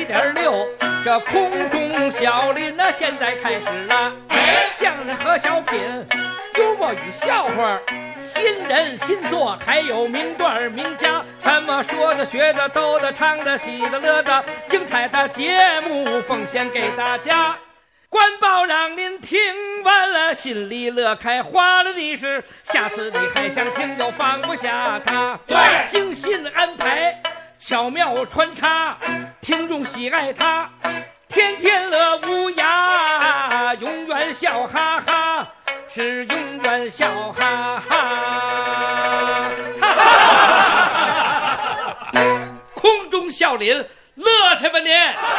107.6，这空中小林呢，现在开始了。相声和小品，幽默与笑话，新人新作，还有名段名家，什么说的、学的、逗的、唱的、喜的、乐的，精彩的节目奉献给大家。官报让您听完了，心里乐开花了的是，下次你还想听又放不下它。 对， 精心安排，巧妙穿插，听众喜爱它，天天乐无涯，永远笑哈哈，是永远笑哈哈，哈哈，空中笑林，乐去吧您！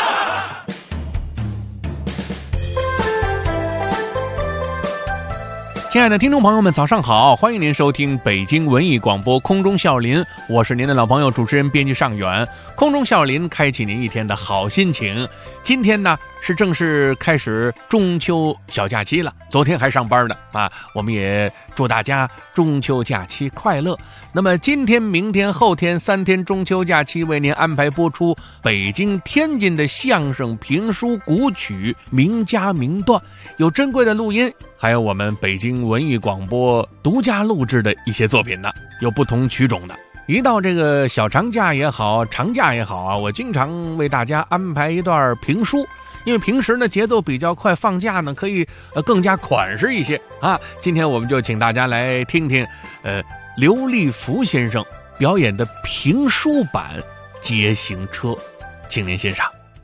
亲爱的听众朋友们，早上好！欢迎您收听北京文艺广播空中笑林，我是您的老朋友主持人编辑尚远。空中笑林开启您一天的好心情。今天呢是正式开始中秋小假期了，昨天还上班呢啊！我们也祝大家中秋假期快乐。那么今天、明天、后天3天中秋假期，为您安排播出北京、天津的相声、评书、古曲、名家名段，有珍贵的录音，还有我们北京文艺广播独家录制的一些作品呢，有不同曲种的。一到这个小长假也好，长假也好啊，我经常为大家安排一段评书，因为平时呢节奏比较快，放假呢可以更加款式一些啊。今天我们就请大家来听听刘立福先生表演的评书版《街行车》，请您欣赏。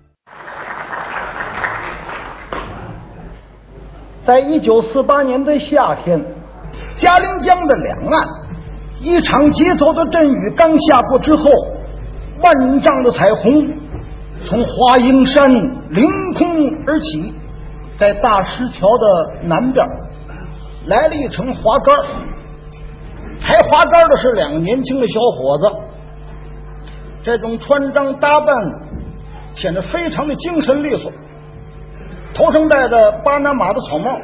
在1948年的夏天，嘉陵江的两岸，一场急走的阵雨刚下过之后，万丈的彩虹从华蓥山凌空而起，在大石桥的南边来了一乘滑竿，抬滑竿的是2个年轻的小伙子，这种穿装打扮显得非常的精神利索，头上戴着巴拿马的草帽，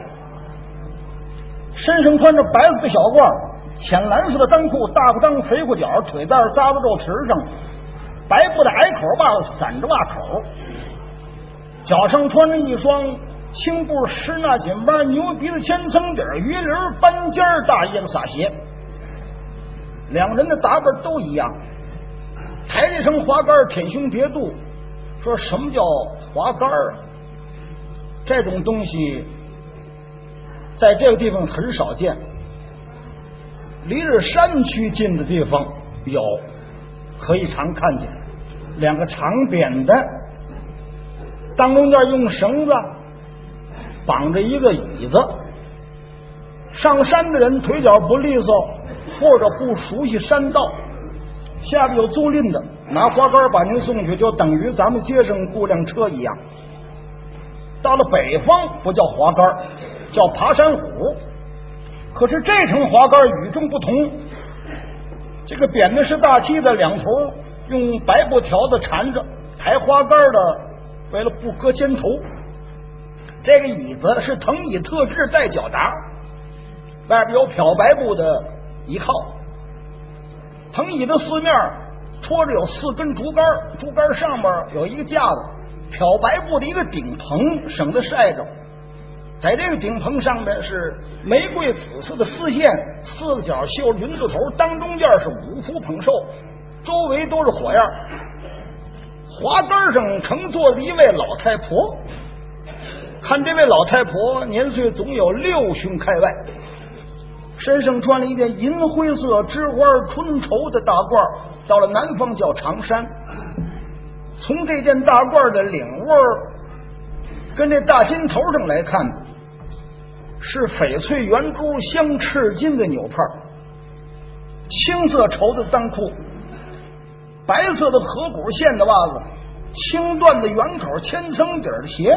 身上穿着白色的小褂，浅蓝色的裆裤，大裤裆肥裤脚，腿带扎在肉池上，白布的矮口袜子散着袜口，脚上穿着一双青布施纳锦巴牛鼻子千层底鱼鳞翻尖大叶子撒鞋。两人的打扮都一样，抬着乘滑竿，舔胸叠肚，说什么叫滑竿啊？这种东西在这个地方很少见，离着山区近的地方有，可以常看见2个长扁担，当中间用绳子绑着一个椅子，上山的人腿脚不利索或者不熟悉山道，下边有租赁的，拿滑竿把您送去，就等于咱们街上雇辆车一样。到了北方不叫滑竿，叫爬山虎。可是这乘滑竿与众不同，这个扁的是大漆的，两头用白布条子缠着，抬滑竿的为了不搁肩头。这个椅子是藤椅特制，带脚达，外边有漂白布的一靠，藤椅的四面拖着有4根竹竿，竹竿上面有一个架子，漂白布的一个顶棚，省得晒着。在这个顶棚上面是玫瑰紫色的丝线，4个角绣云字头，当中间是5福捧寿，周围都是火焰。滑竿上乘坐着一位老太婆，看这位老太婆年岁总有6旬开外，身上穿了一件银灰色织花春绸的大褂，到了南方叫长衫。从这件大褂的领窝跟这大襟头上来看，是翡翠圆珠镶赤金的纽帕，青色绸的裆裤，白色的河骨线的袜子，青缎的圆口千层底的鞋。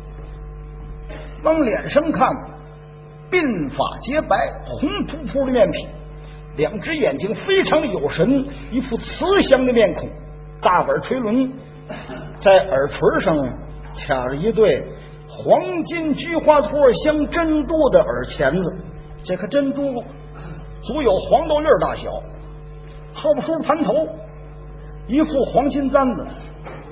往脸上看，鬓发洁白，红扑扑的面皮，2只眼睛非常的有神，一副慈祥的面孔，大耳垂轮，在耳垂上卡着一对黄金菊花托镶珍珠的耳钳子，这颗珍珠足有黄豆粒大小，后边梳盘头，一副黄金簪子，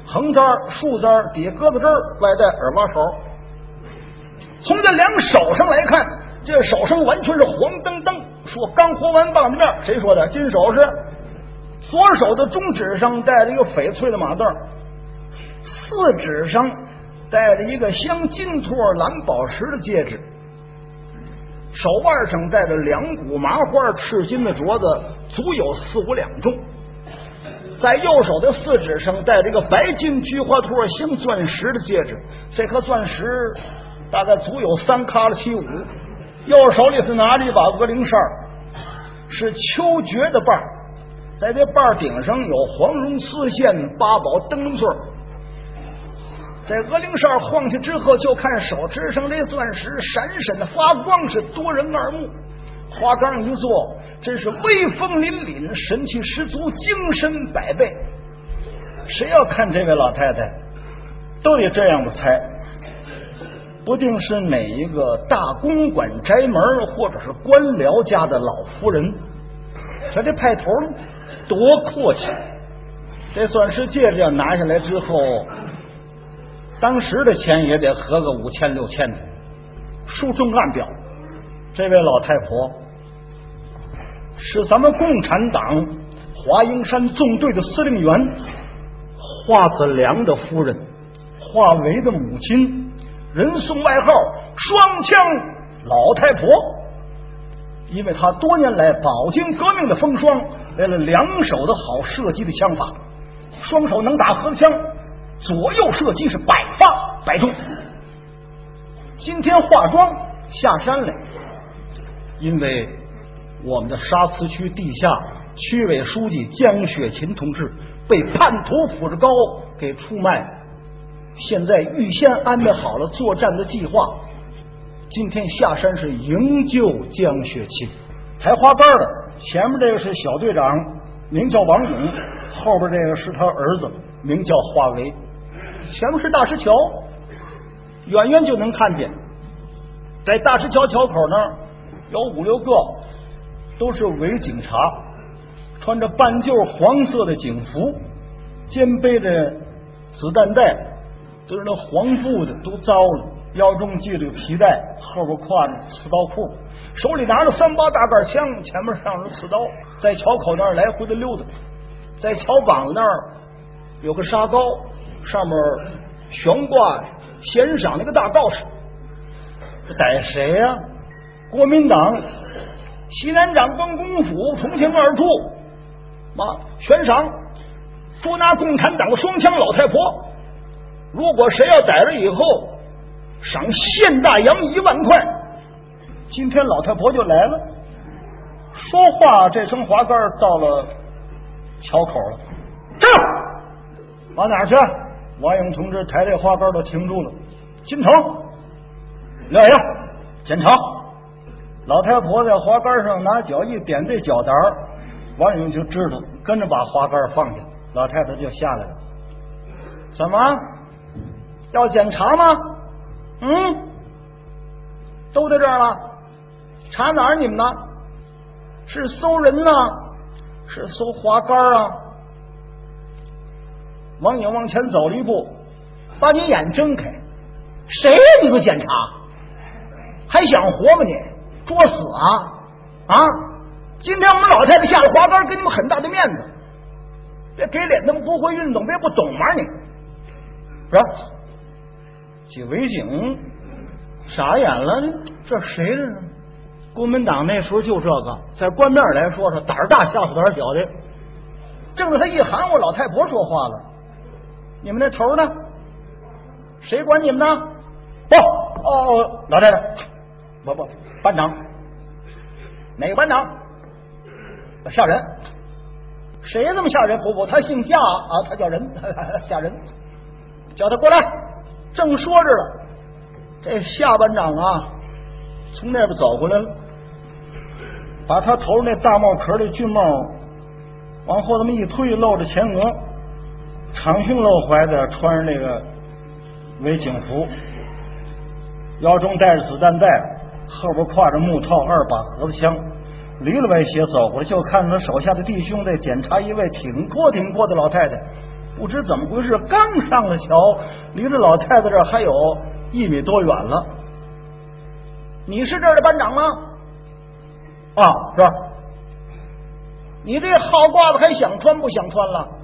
横簪、竖簪、底鸽子针，外带耳挖勺。从这两手上来看，这手上完全是黄澄澄，说刚活完棒子面。谁说的？金首饰。左手的中指上戴着一个翡翠的马镯，四指上戴着一个镶金托蓝宝石的戒指，手腕上戴着2股麻花赤金的镯子，足有4、5两重。在右手的四指上戴着一个白金菊花托镶钻石的戒指，这颗钻石大概足有3卡了7五。右手里是拿着一把鹅翎扇，是秋绝的把，在这把顶上有黄绒丝线8宝灯笼穗。在鹅翎扇晃去之后，就看手指上这钻石闪闪的发光，是夺人耳目。花岗一坐，真是威风凛凛，神气十足，精神百倍。谁要看这位老太太，都得这样的猜，不定是哪一个大公馆宅门或者是官僚家的老夫人。瞧这派头多阔气！这钻石戒指要拿下来之后，当时的钱也得合个5000、6000的。书中暗表，这位老太婆是咱们共产党华英山纵队的司令员华子良的夫人，华为的母亲，人送外号双枪老太婆。因为她多年来饱经革命的风霜，为了2手的好射击的枪法，双手能打盒子枪，左右射击是百发百中。今天化妆下山来，因为我们的沙磁区地下区委书记江雪琴同志被叛徒抚着高给出卖，现在预先安排好了作战的计划，今天下山是营救江雪琴。抬花杆的前面这个是小队长，名叫王勇，后边这个是他儿子，名叫华为。前面是大石桥，远远就能看见，在大石桥桥口那儿有5、6个都是伪警察，穿着半旧黄色的警服，肩背着子弹带，都是那黄布的，都糟了，腰中系着皮带，后边挎着刺刀裤，手里拿着3把大杆枪，前面上着刺刀，在桥口那儿来回的溜达。在桥膀子那儿有个沙高，上面悬挂悬赏那个大告示，这逮谁呀？国民党西南长官公府重庆2处悬赏捉拿共产党的双枪老太婆，如果谁要逮了以后，赏现大洋1万块。今天老太婆就来了，说话这声滑杆到了桥口了，站！往哪儿去？王勇同志抬这花杆都停住了。金城，廖营，检查。老太婆在花杆上拿脚一点这脚胆儿，王勇就知道，跟着把花杆放下，老太太就下来了。怎么要检查吗？都在这儿了，查哪儿你们呢？是搜人呢，是搜花杆啊？王勇往前走了一步，把你眼睁开，谁呀？你个检查，还想活吗你？作死啊！今天我们老太太下了花杆，给你们很大的面子，别给脸，他们不会运动，别不懂吗你？是吧？这伪警傻眼了，这谁的呢？国民党那时候就这个，在官面来说是胆儿大吓死胆儿小的。正在他一喊，我老太婆说话了：“你们那头呢？谁管你们呢？”老太太，不，班长，哪个班长？吓人？谁这么吓人？不，他姓夏他叫人，吓人，叫他过来。正说着了，这夏班长从那边走过来了，把他头那大帽壳的军帽往后这么一推，露着前额，敞胸露怀的穿着那个伪警服，腰中带着子弹带，后边挎着木套2把盒子枪，离了歪斜走过来，就看他手下的弟兄在检查一位挺阔的老太太， 不知怎么回事，刚上了桥，离着老太太这儿还有1米多远了。你是这儿的班长吗？啊，是。你这号褂子还想穿不想穿了？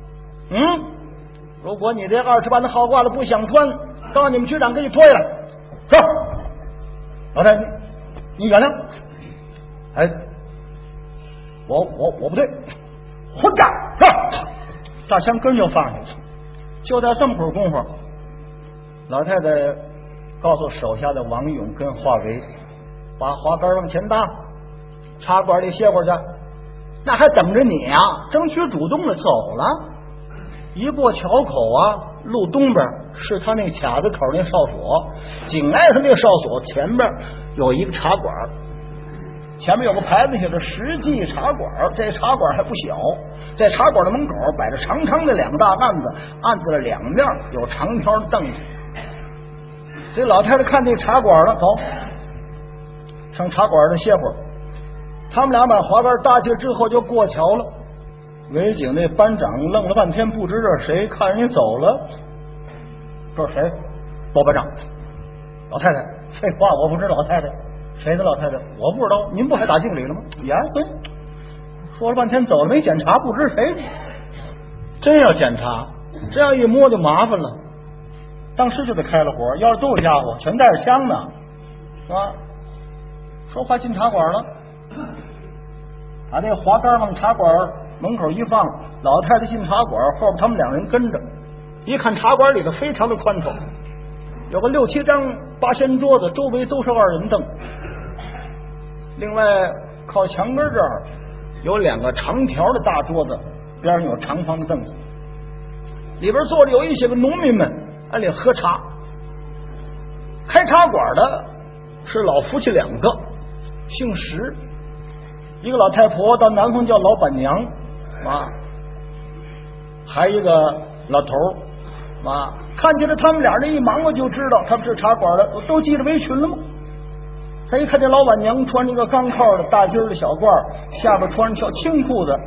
如果你这20班的号褂子不想穿，到你们局长给你脱下来。是。老太太，你原谅。哎，我不对，混账！是。大枪根就放下去。就在这么会儿功夫，老太太告诉手下的王勇跟华为，把滑竿往前搭，茶馆里歇会儿去。那还等着你啊？争取主动的走了。一过桥口啊，路东边是他那卡子口那哨所，紧挨他那哨所前边有一个茶馆，前面有个牌子写着实际茶馆。这茶馆还不小，在茶馆的门口摆着长长的2个大案子，案子的2面有长条的凳子。这老太太看这茶馆了，走，上茶馆的歇会儿。他们俩把滑竿搭起来之后就过桥了。伪警那班长愣了半天，不知这是谁，看人家走了，这是谁？包班长。老太太，废话，我不知道老太太。谁的老太太？我不知道。您不还打敬礼了吗？呀，对。说了半天走了，没检查，不知谁。真要检查，这样一摸就麻烦了。当时就得开了火，要是都有家伙，全带着枪呢，是吧？说话进茶馆了。把那滑竿往茶馆门口一放，老太太进茶馆，后边他们2人跟着。一看茶馆里头非常的宽敞，有个6、7张8仙桌子，周围都是2人凳。另外靠墙根这儿有2个长条的大桌子，边上有长方的凳子，里边坐着有一些个农民们，按里喝茶。开茶馆的是老夫妻2个，姓石，一个老太婆，到南方叫老板娘啊，还一个老头啊。看见了他们俩人一忙活就知道他们是茶馆的，都系着围裙了吗？他一看这老板娘穿一个钢扣的大襟的小褂，下边穿条青裤子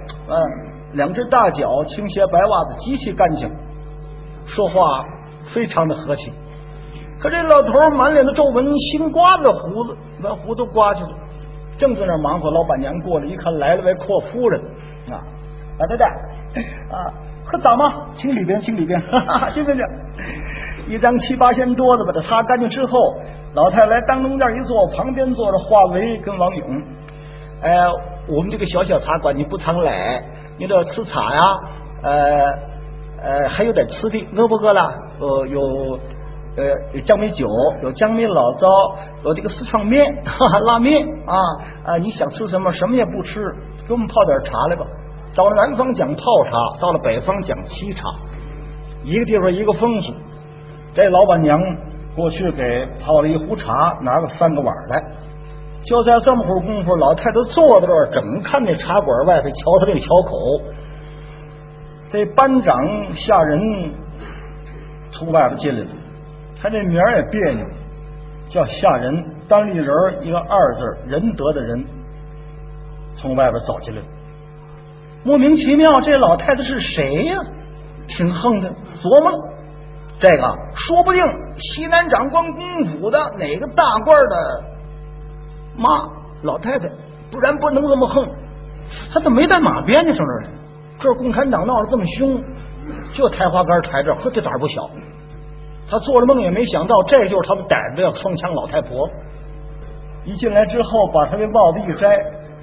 ，2只大脚，青鞋白袜子，极其干净，说话非常的和气。可这老头满脸的皱纹，新刮的胡子，把胡子刮去了，正在那忙活。老板娘过来一看，来了位阔夫人啊，老太太啊，喝早吗？请里边，请里边，进去。一张7、8仙桌子把它擦干净之后，老太太来当中间一坐，旁边坐着华为跟王勇。我们这个小小茶馆你不常来，你得吃茶呀，还有点吃的，饿不饿了？有江梅酒，有江梅老糟，有这个四川面，拉面啊，你想吃什么？什么也不吃，给我们泡点茶来吧。到了南方讲泡茶，到了北方讲沏茶，一个地方一个风俗。这老板娘过去给泡了一壶茶，拿个3个碗来。就在这么会儿功夫，老太太坐在这儿，整看那茶馆外头，瞧他这个桥口。这班长下人从外边进来了，他这名儿也别扭，叫下人，单立人一个2字，仁德的人，从外边走进来了。莫名其妙，这老太太是谁呀？挺横的，琢磨了，这个说不定西南长官公府的哪个大官的妈老太太，不然不能这么横。他怎么没带马鞭呢？上这儿来，这共产党闹得这么凶，就抬花杆抬这儿，这胆儿不小。他做了梦也没想到，这就是他们逮着要双枪老太婆。一进来之后，把他的帽子一摘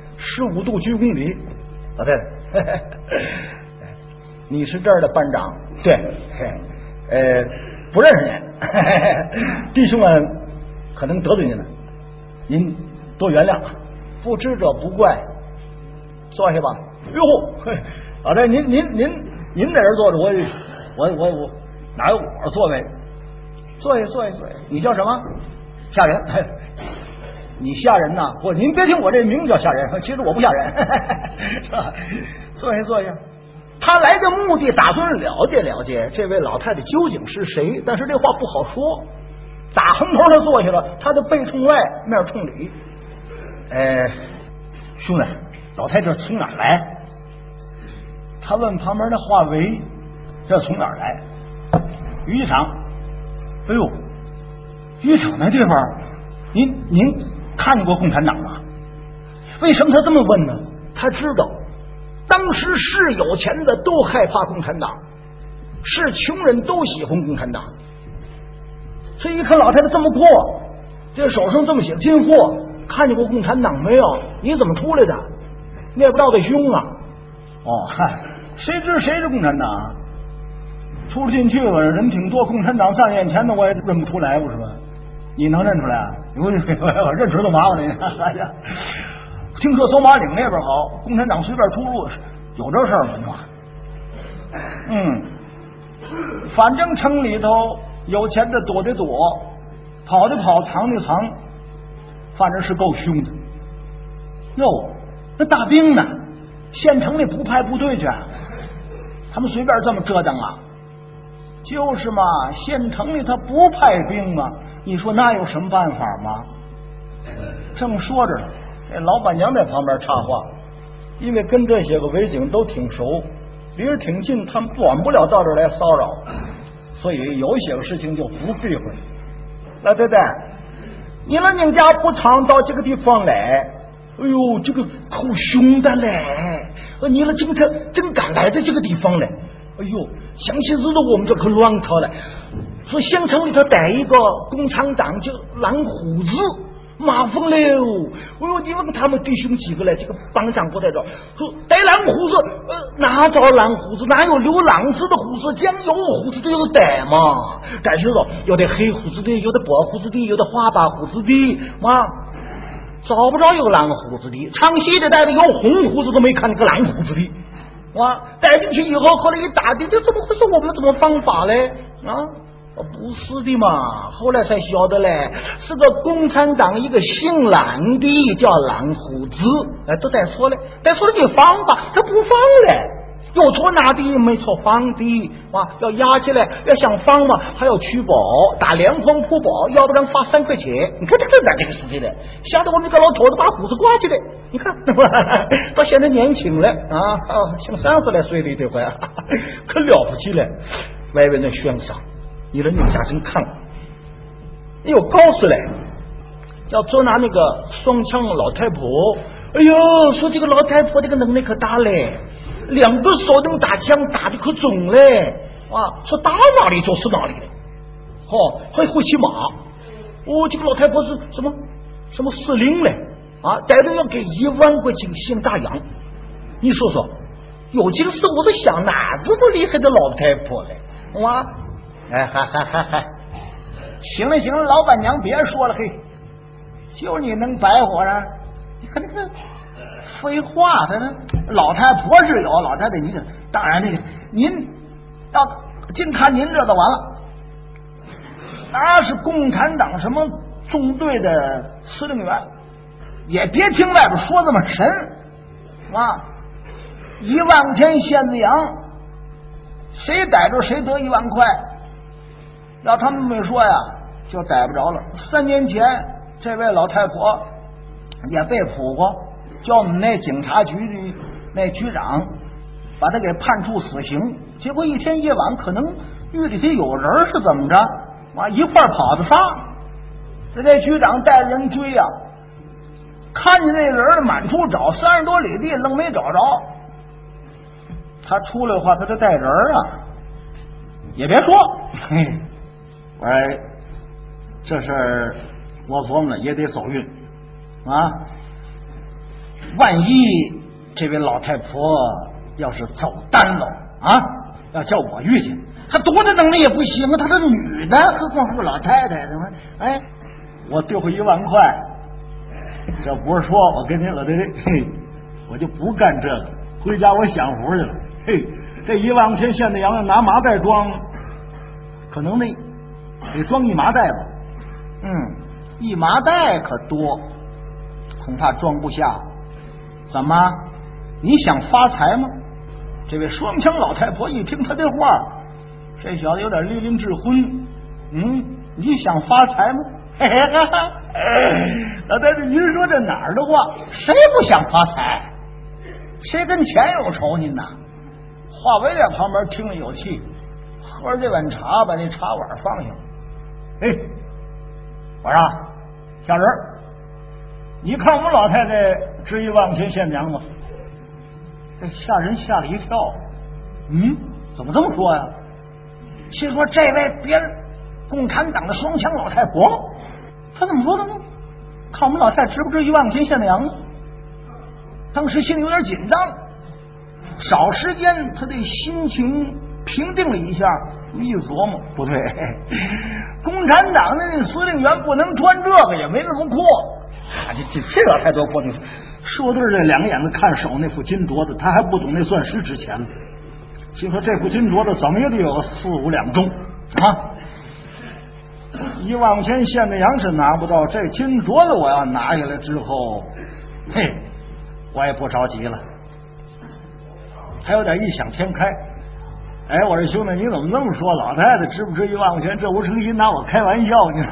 ，15度鞠躬礼。老太太，你是这儿的班长？对，不认识您，弟兄们可能得罪您了，您多原谅，不知者不怪。坐下吧。哟，老太太，您在这儿坐着，我哪有我座位？坐下。你叫什么？下人。你吓人呐！不，您别听我这名叫吓人，其实我不吓人，是吧？坐下。他来的目的，打算了解了解这位老太太究竟是谁，但是这话不好说。打横头他坐下了，他的背冲外，面冲里。兄弟，老太太从哪儿来？他问旁边的华为， 这从哪儿来？渔场。哎呦，渔场那地方，您看见过共产党吗？为什么他这么问呢？他知道当时是有钱的都害怕共产党，是穷人都喜欢共产党。所以一看老太太这么过，这手上这么写进货，看见过共产党没有？你怎么出来的？你也不知道得凶啊！哦，嗨，谁知谁是共产党？出了进去吧，人挺多，共产党站眼前的我也认不出来，不是吧？你能认出来？我认出来都麻烦了。哎呀，听说走马岭那边好，共产党随便出入，有这事儿吗？反正城里头有钱的躲的躲，跑的跑，藏的藏，反正是够凶的。哟，那大兵呢？县城里不派部队去，他们随便这么折腾啊？就是嘛，县城里他不派兵嘛，你说那有什么办法吗？正说着，这老板娘在旁边插话，因为跟这些个伪警都挺熟，离得挺近，他们管不了到这儿来骚扰，所以有些个事情就不避讳。老太太，你老人家不常到这个地方来，哎呦，这个可凶的嘞！你了今天真敢来到这个地方来，哎呦，想起日子我们这可乱套了。说县城里头逮一个共产党就蓝胡子，麻烦了。哎呦，你问他们弟兄几个来，这个帮长不在这，说逮蓝胡子，哪找蓝胡子？哪有留狼似的胡子？将有胡子的有逮嘛？但是说有的黑胡子的，有的白胡子的，有的花白胡子的嘛。找不着有蓝胡子的，唱戏的带的有红胡子都没看见个蓝胡子的，哇！带进去以后，后来一打的，这怎么回事？我们怎么方法嘞？啊，不是的嘛！后来才晓得嘞，是个共产党一个姓蓝的叫蓝胡子，都带错了，带错了你放吧，他不放嘞。有错拿的没错放的，哇！要压起来，要想放嘛，还要取保，打连环铺保，要不然罚3块钱。你看这个哪这个事情的，吓得我们一个老头子把胡子刮起来。你看，到现在年轻了啊，像30来岁的这回，可了不起了。外边那悬赏，你人家真看，哎呦，高死了，要捉拿那个双枪老太婆。哎呦，说这个老太婆这个能力可大嘞。2个手能打枪，打的可准嘞！啊，说打哪里就是哪里嘞。还会骑马。这个老太婆是什么司令嘞？啊，逮着要给1万块钱现大洋。你说说，有这个事，我是想哪这么厉害的老太婆嘞？哇！嗨，行了，老板娘别说了，嘿，就你能白活啊？你看这个。废话，他呢？老太婆是有，老太太你当然那个，您要净看您这就完了。那是共产党什么纵队的司令员，也别听外边说这么神啊！1万块钱现子洋，谁逮着谁得1万块。要他们没说呀，就逮不着了。3年前，这位老太婆也被捕过。叫我们那警察局的那局长把他给判处死刑，结果一天夜晚可能狱里头有人是怎么着，一块跑的仨，这局长带人追呀，看见那人满处找，30多里地愣没找着。他出来的话，他就带人啊，也别说，嘿，我说这事儿我琢磨也得走运啊。万一这位老太婆要是走单了啊，要叫我遇见，她多大能力也不行啊，她是女的，何况是个老太太，怎么？哎，我丢回1万块，这不是说我跟你老太太，嘿，我就不干这个，回家我享福去了。嘿，这1万块钱现在要拿麻袋装，可能得装1麻袋吧。1麻袋可多，恐怕装不下。怎么？你想发财吗？这位双枪老太婆一听他这话，这小子有点利智昏。你想发财吗？老太太，您说这哪儿的话？谁不想发财？谁跟钱有仇您呐？ 华为在旁边听了有气，喝着这碗茶，把那茶碗放下。哎，我说小人，你看我们老太太至于往前献娘吗？这吓人吓了一跳。怎么这么说呀？心说这位别人共产党的双枪老太婆，他怎么说的呢？看我们老太太值不值于往前献娘呢？当时心里有点紧张，少时间他这心情平定了一下，一琢磨不对，共产党的那司令员不能穿这个，也没那么阔。这老太多阔气，说对这两个眼子看手那副金镯子，他还不懂那钻石值钱呢。心说这副金镯子怎么也得有4、5两重啊！一往前献的羊是拿不到，这金镯子我要拿下来之后，嘿，我也不着急了，还有点异想天开。哎，我说兄弟，你怎么这么说？老太太值不值1万块钱？这不成心拿我开玩笑呢？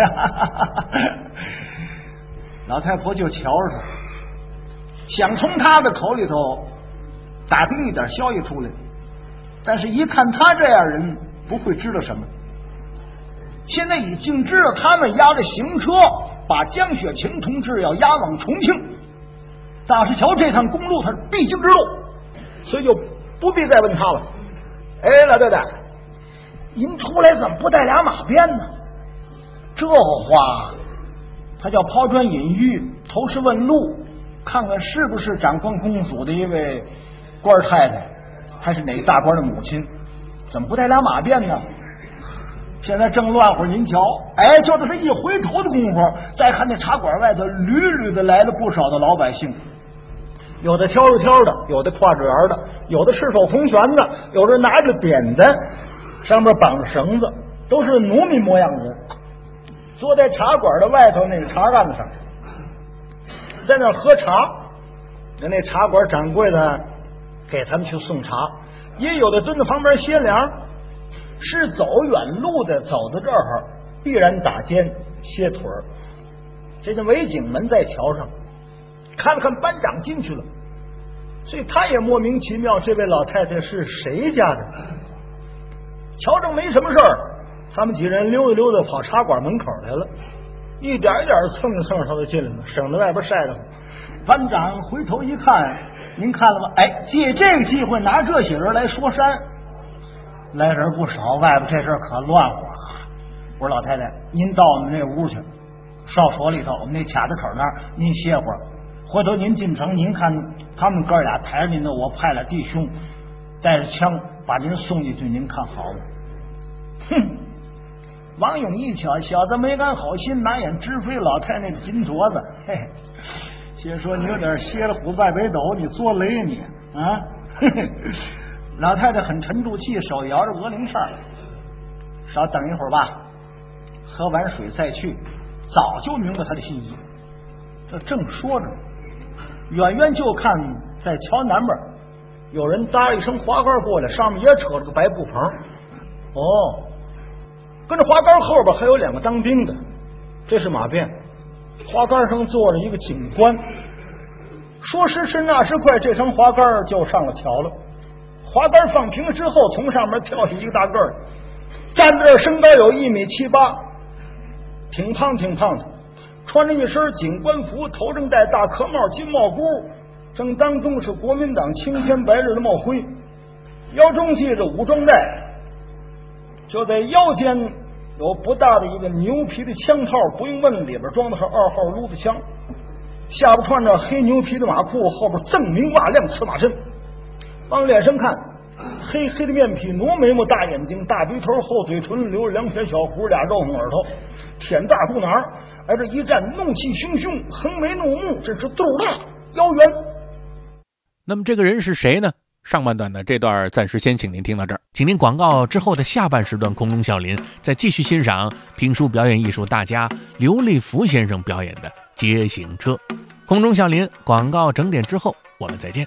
老太婆就瞧着，想从他的口里头打听一点消息出来，但是一看他这样人，不会知道什么。现在已经知道他们押着行车把江雪晴同志要押往重庆，大石桥这趟公路它是必经之路，所以就不必再问他了。哎，老太太，您出来怎么不带俩马鞭呢？这话他叫抛砖引玉，投石问路，看看是不是长官公署的一位官太太，还是哪个大官的母亲，怎么不带俩马鞭呢？现在正乱乎，您瞧，哎，就在他一回头的功夫，再看那茶馆外头屡屡的来了不少的老百姓，有的挑着挑的，有的挎着圆的，有的赤手空拳的，有的拿着扁担，上面绑着绳子，都是农民模样的人，坐在茶馆的外头那个茶案子上，在那喝茶。那茶馆掌柜的给他们去送茶，也有的蹲在旁边歇凉。是走远路的，走到这儿必然打肩歇腿儿。这个伪警门在桥上，看了看班长进去了，所以他也莫名其妙，这位老太太是谁家的？瞧着没什么事儿，他们几人溜达溜达跑茶馆门口来了，一点一点蹭着蹭着他就进来了，省得外边晒得慌。班长回头一看，您看了吗？哎，借这个机会拿这些人来说山。来人不少，外边这阵可乱乎。我说老太太，您到我们那屋去，哨所里头，我们那卡子口那儿，您歇会儿。回头您进城，您看他们哥俩抬着您的，我派了弟兄带着枪把您送进去，您看好吗？哼！王勇一瞧，小子没干好心，拿眼直飞老太那个金镯子。嘿，先说你有点歇了虎拜北斗，你作雷你啊！嘿嘿。老太太很沉住气，手摇着鹅铃扇，稍等一会儿吧，喝完水再去。早就明白他的心意。这正说着，远远就看在桥南边有人搭一声滑竿过来，上面也扯了个白布棚。哦，跟着滑竿后边还有2个当兵的，这是马便。滑竿上坐着一个警官。说时迟那时快，这声滑竿就上了桥了。滑竿放平了之后，从上面跳下一个大个儿，站在这儿，身高有1.78米，挺胖挺胖的，穿着一身警官服，头上戴大壳帽金帽箍，正当中是国民党青天白日的帽徽，腰中系着武装带，就在腰间有不大的一个牛皮的枪套，不用问里边装的是2号撸子枪，下边穿着黑牛皮的马裤，后边锃明瓦亮刺马身。往脸上看，黑黑的面皮，浓眉毛，大眼睛，大鼻头，厚嘴唇，留着2撇小胡，2肉红耳朵，舔大肚腩，而这一站怒气汹汹，横眉怒目，真是肚大腰圆。 那么这个人是谁呢？上半段的这段暂时先请您听到这儿，请您广告之后的下半时段空中笑林再继续欣赏评书表演艺术大家刘立福先生表演的《街行车》。空中笑林广告整点之后我们再见。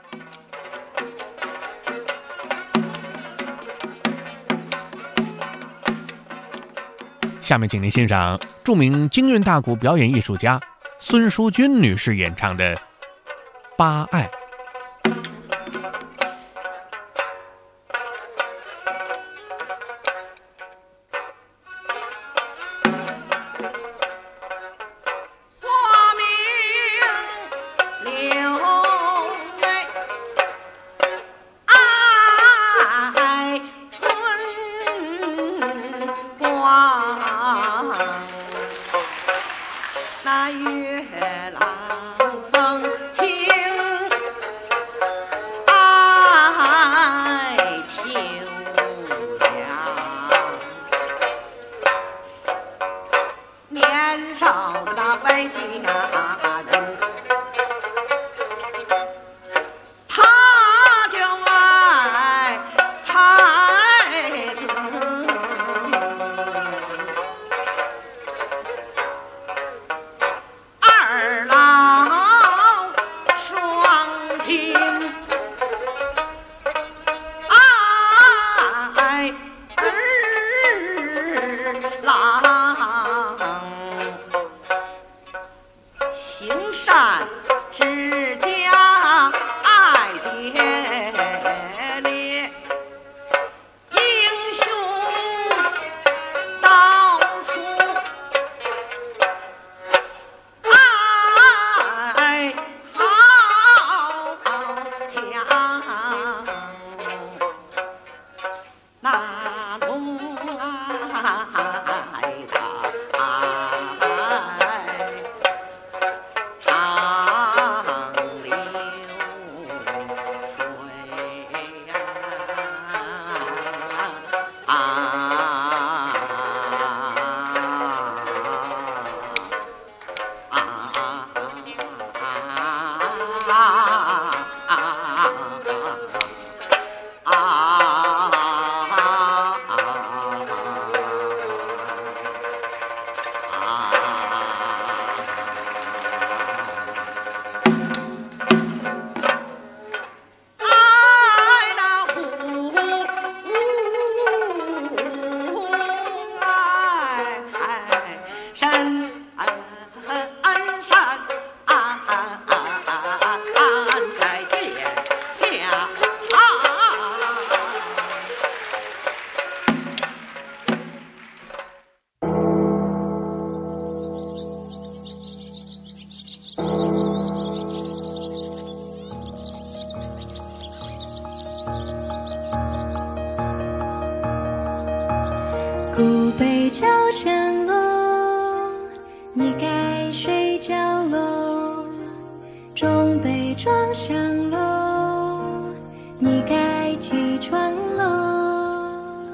下面请您欣赏著名京韵大鼓表演艺术家孙淑君女士演唱的《八爱》。 古北朝山落，你该睡觉喽。中北庄上喽，你该起床喽。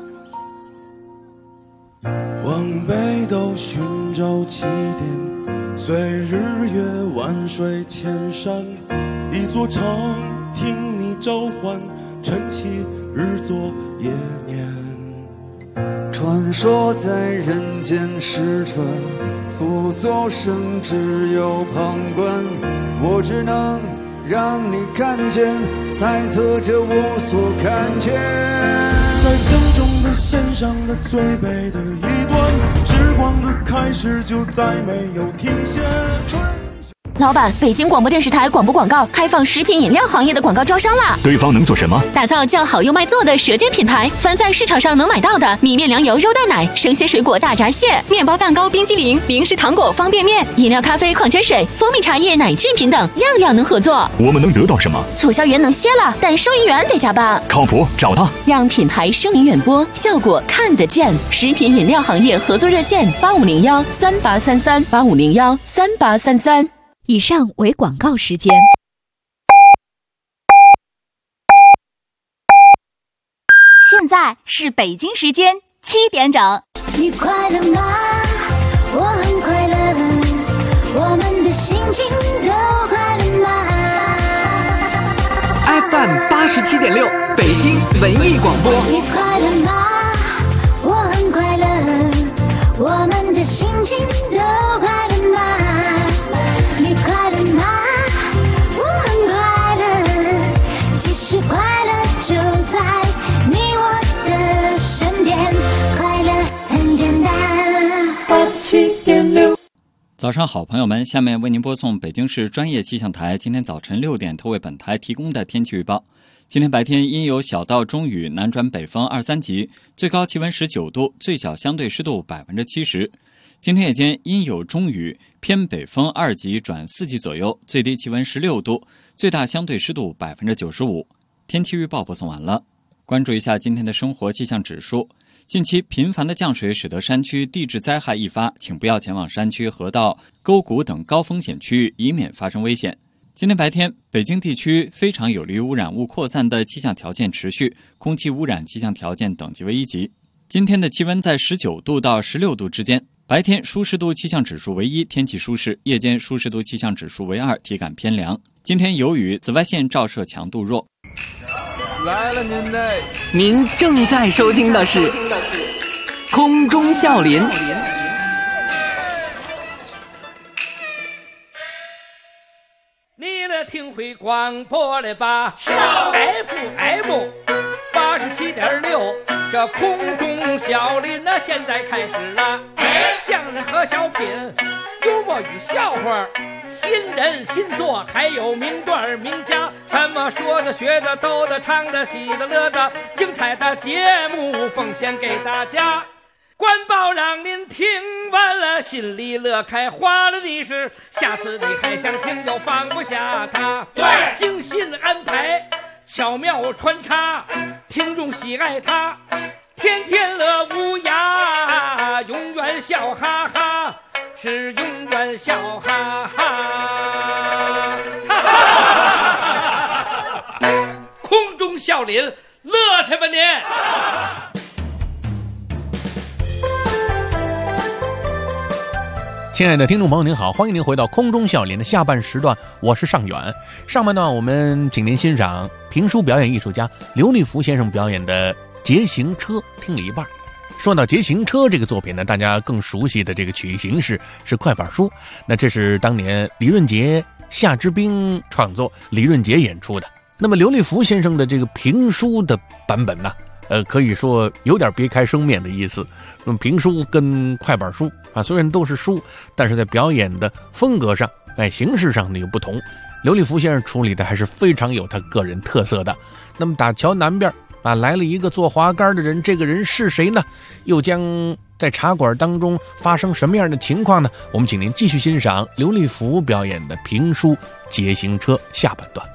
往北斗寻找起点，随日月万水千山，一座城听你召唤，晨起日作夜眠。 传说在人间使者，不作声，只有旁观。我只能让你看见，猜测着我所看见。 在正中的线上的最北的一端，时光的开始就再没有停歇。 老板，北京广播电视台广播广告开放食品饮料行业的广告招商啦！ 对方能做什么？ 打造叫好又卖座的舌尖品牌，凡在市场上能买到的米面粮油肉蛋奶、生鲜水果大闸蟹、面包蛋糕、冰激凌、零食糖果、方便面、饮料咖啡、矿泉水、蜂蜜茶叶、奶制品等，样样能合作。 我们能得到什么？ 促销员能歇了，但收银员得加班。 靠谱，找他， 让品牌声名远播，效果看得见。食品饮料行业合作热线8501383385013833。 以上为广告时间。 现在是北京时间7点整。 你快乐吗？我很快乐，我们的心情都快乐吗 ？FM 87.6，北京文艺广播。 你快乐吗？我很快乐，我们的心情都快乐吗？你快乐吗？我很快乐，其实快乐就在你我的身边，快乐很简单。87.6。 早上好，朋友们，下面为您播送北京市专业气象台今天早晨6点为本台提供的天气预报。今天白天阴有小到中雨，南转北风2、3级，最高气温19度，最小相对湿度70%。今天夜间阴有中雨，偏北风2级转4级左右，最低气温16度，最大相对湿度95%。天气预报播送完了，关注一下今天的生活气象指数。近期频繁的降水使得山区地质灾害易发，请不要前往山区河道、沟谷等高风险区域，以免发生危险。今天白天，北京地区非常有利污染物扩散的气象条件持续，空气污染气象条件等级为1级。今天的气温在19度到16度之间。 白天舒适度气象指数为1，天气舒适；夜间舒适度气象指数为2，体感偏凉。今天有雨，紫外线照射强度弱。 来了您嘞！您正在收听的是空中笑林。 你来听会广播了吧？FM 87.6，这空中笑林那现在开始了。相声和小品，幽默与笑话，新人新作，还有名段名家，什么说的、学的、逗的、唱的、喜的、乐的，精彩的节目奉献给大家。官报让您听完了心里乐开花了的是，下次你还想听就放不下它。对，精心安排，巧妙穿插，听众喜爱它，天天乐无涯，永远笑哈哈，是永远笑哈哈。空中笑林，乐去吧您！ 亲爱的听众朋友您好，欢迎您回到空中笑林的下半时段，我是尚远。上半段我们请您欣赏评书表演艺术家刘立福先生表演的《节行车》，听了一半。说到《节行车》这个作品呢，大家更熟悉的这个曲艺形式是快板书，那这是当年李润杰、夏之冰创作，李润杰演出的。那么刘立福先生的这个评书的版本呢，可以说有点别开生面的意思。评书跟快板书啊，虽然都是书，但是在表演的风格上、形式上呢有不同。刘立福先生处理的还是非常有他个人特色的。那么打桥南边啊，来了一个做滑竿的人，这个人是谁呢？又将在茶馆当中发生什么样的情况呢？我们请您继续欣赏刘立福表演的评书《节行车》下半段。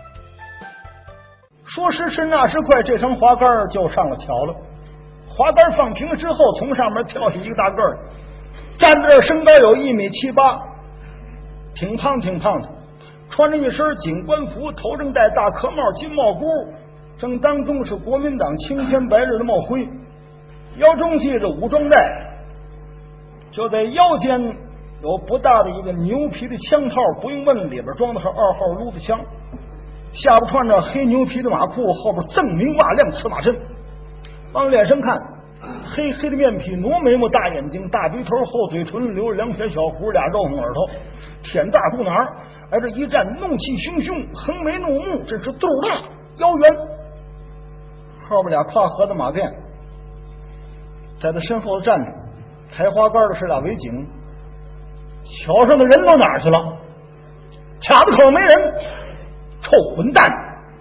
说时迟那时快，这层滑竿就上了桥了。滑竿放平之后，从上面跳下一个大个儿，站在这儿，身高有1.78米，挺胖的，穿着一身警官服，头上戴大壳帽、金帽箍，正当中是国民党青天白日的帽徽，腰中系着武装带，就在腰间有不大的一个牛皮的枪套，不用问，里边装的是2号撸子枪，下边穿着黑牛皮的马裤，后边锃明瓦亮刺马身。往脸上看，黑黑的面皮，浓眉毛，大眼睛，大鼻头，厚嘴唇，留着2撇小胡，俩肉红耳朵，舔大肚腩，而这一站怒气汹汹，横眉怒目，这是肚大腰圆，后边俩跨河的马辫，在他身后站着抬花竿的是俩伪警。桥上的人都哪儿去了？卡子口没人，臭混蛋！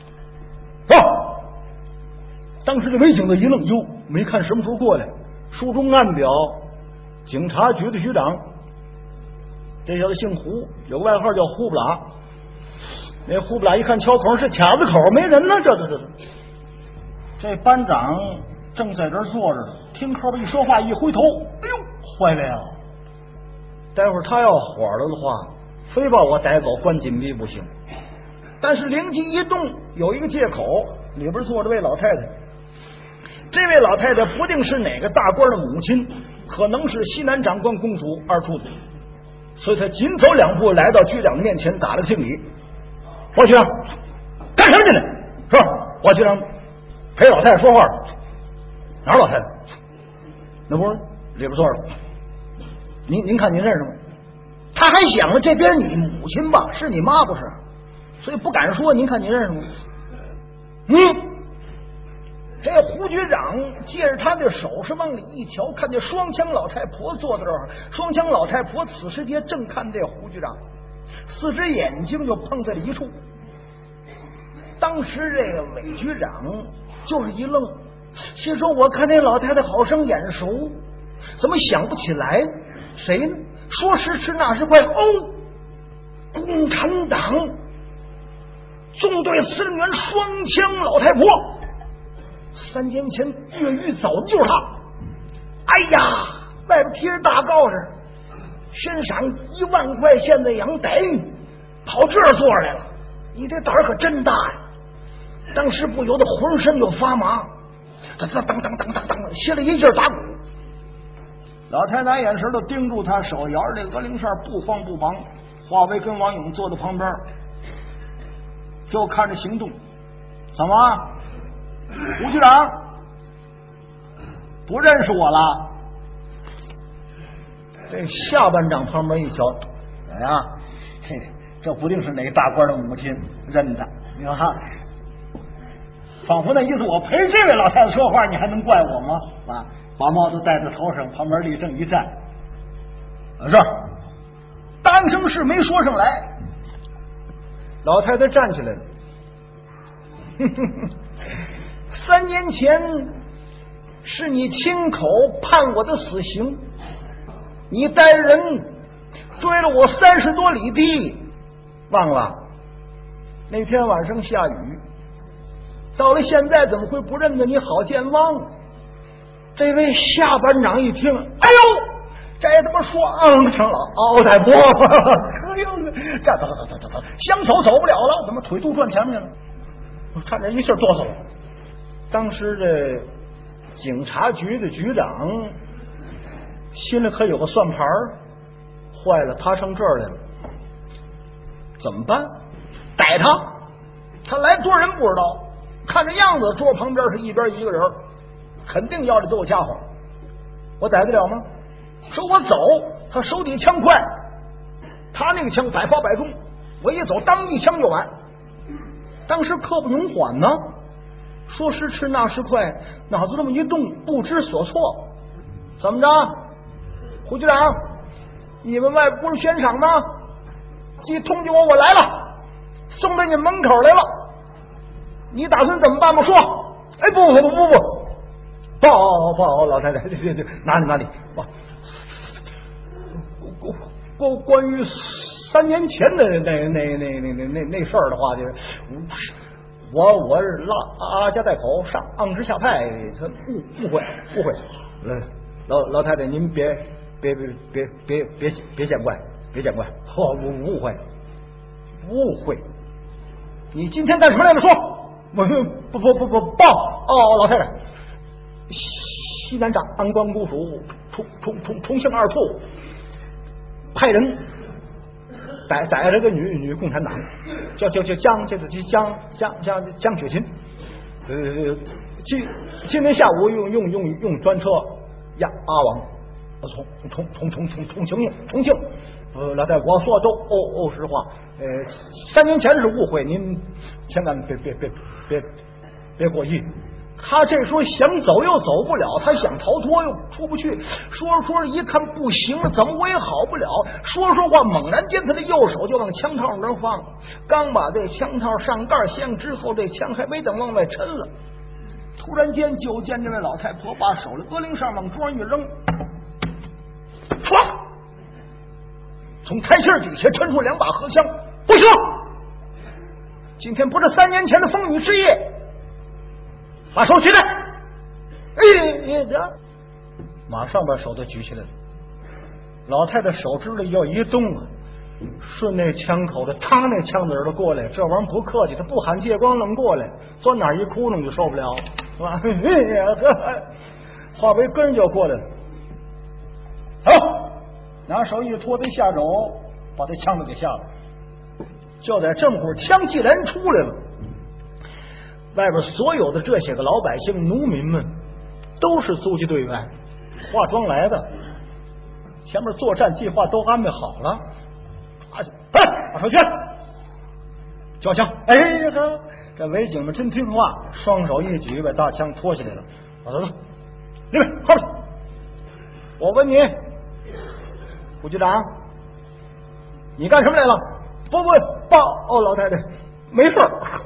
当时这伪警的一愣，哟，没看什么时候过来。书中暗表警察局的局长，这小子姓胡，有个外号叫胡不拉。那胡不拉一看桥口是卡子口没人呢，这班长正在这儿坐着呢，听后边一说话，一回头，哎呦，坏了！待会儿他要火了的话，非把我逮走关禁闭不行。但是灵机一动，有一个借口，里边坐着位老太太。这位老太太不定是哪个大官的母亲，可能是西南长官公主二处子，所以他紧走2步来到局长的面前，打了个敬礼。王局长，干什么去呢？是吧？王局长陪老太太说话。哪儿老太太？那不是里边坐着。您看您认识吗？他还想了，这边你母亲吧，是你妈不是？所以不敢说。您看您认识吗？这胡局长借着他的手是往里一瞧，看见双枪老太婆坐在这儿。双枪老太婆此时间正看这胡局长，4只眼睛就碰在了一处。当时这个伪局长就是一愣，心说我看这老太太好生眼熟，怎么想不起来谁呢？说时迟那时快，共产党纵队司令员双枪老太婆，3年前越狱走的就是他。哎呀，外边贴着大告示，悬赏1万块现在养逮你，跑这儿坐着来了，你这胆儿可真大呀！当时不由得浑身就发麻，他当当当当当，歇了一劲打鼓。 老太拿眼神都盯住他手，摇着这个鹅铃扇不慌不忙。华为跟王勇坐在旁边，就看着行动。怎么，吴局长不认识我了？这下班长旁边一瞧，怎么样？嘿，这不定是哪个大官的母亲认的，你看，仿佛那意思，我陪这位老太太说话，你还能怪我吗？啊，把帽子戴在头上，旁边立正一站，是，当声是没说上来。老太太站起来了，3年前是你亲口判我的死刑，你带人追了我30多里地，忘了？那天晚上下雨，到了现在怎么会不认得你？好健忘。这位下班长一听，哎呦，这他妈说成了敖太婆，哎呦，这走，想走走不了了，怎么腿都转前面了？我差点一下哆嗦了。当时这警察局的局长心里可有个算盘，坏了，他上这儿来了，怎么办？逮他，他来多少人不知道，看这样子，桌旁边是一边一个人，肯定腰里都有家伙，我逮得了吗？说我走，他手底枪快，他那个枪百发百中，我一走，当一枪就完。当时刻不容缓呢，说时迟那时快，脑子这么一动，不知所措。怎么着，胡局长，你们外不是悬赏吗？既通知我来了，送到你门口来了，你打算怎么办吗？说。哎，不，老太太，对，哪里，关于3年前的那事儿的话，就是我是拉家带口，上盎之下派，他误会。老太太，您别见怪，误会。你今天干什么来了？说，我报老太太，西南长安关公署重庆2处派人逮了个女共产党，叫江雪琴。今天下午用专车押阿王，重庆。老太太，我说都实话。3年前是误会，您千万别过意。他这时候想走又走不了，他想逃脱又出不去，说一看不行了，怎么我也好不了。说话，猛然间他的右手就往枪套那放，刚把这枪套上盖掀之后，这枪还没等往外抻了，突然间就见这位老太婆把手的鹅铃扇往桌上一扔，唰，从台阶底下抻出2把荷枪。不行，今天不是3年前的风雨之夜，把手举来。马上把手都举起来了。老太太手指头要一动啊，顺那枪口的他那枪子儿都过来，这玩意儿不客气，他不喊借光能过来，钻哪一窟窿就受不了，是吧？华为跟人就过来了，好，拿手一托他下手，把这枪子给下了。就在这会儿，枪既然出来了，外边所有的这些个老百姓、农民们都是租界队员，化妆来的，前面作战计划都安排好了。把手举，交枪。哎呀，这伪警们真听话，双手一举，把大枪托起来了。走，里面后边。我问你，胡局长，你干什么来了？不报老太太，没事，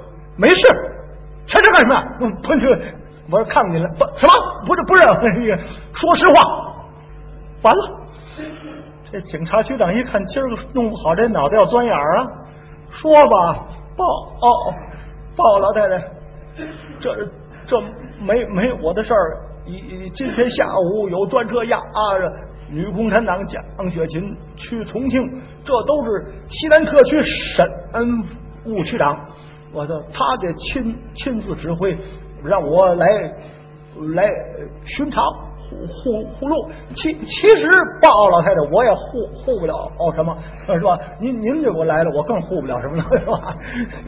这干什么呀？不是，我是看见了，什么？不是，说实话。完了，这警察局长一看今儿个弄不好，这脑袋要钻眼啊！说吧，报老太太，这没我的事儿。今天下午有专车押女共产党江雪琴去重庆，这都是西南特区沈恩务区长，他的亲自指挥，让我来巡查糊弄。其实报老太太我也护不了什么，是吧？您就给我来了，我更护不了什么了，是吧？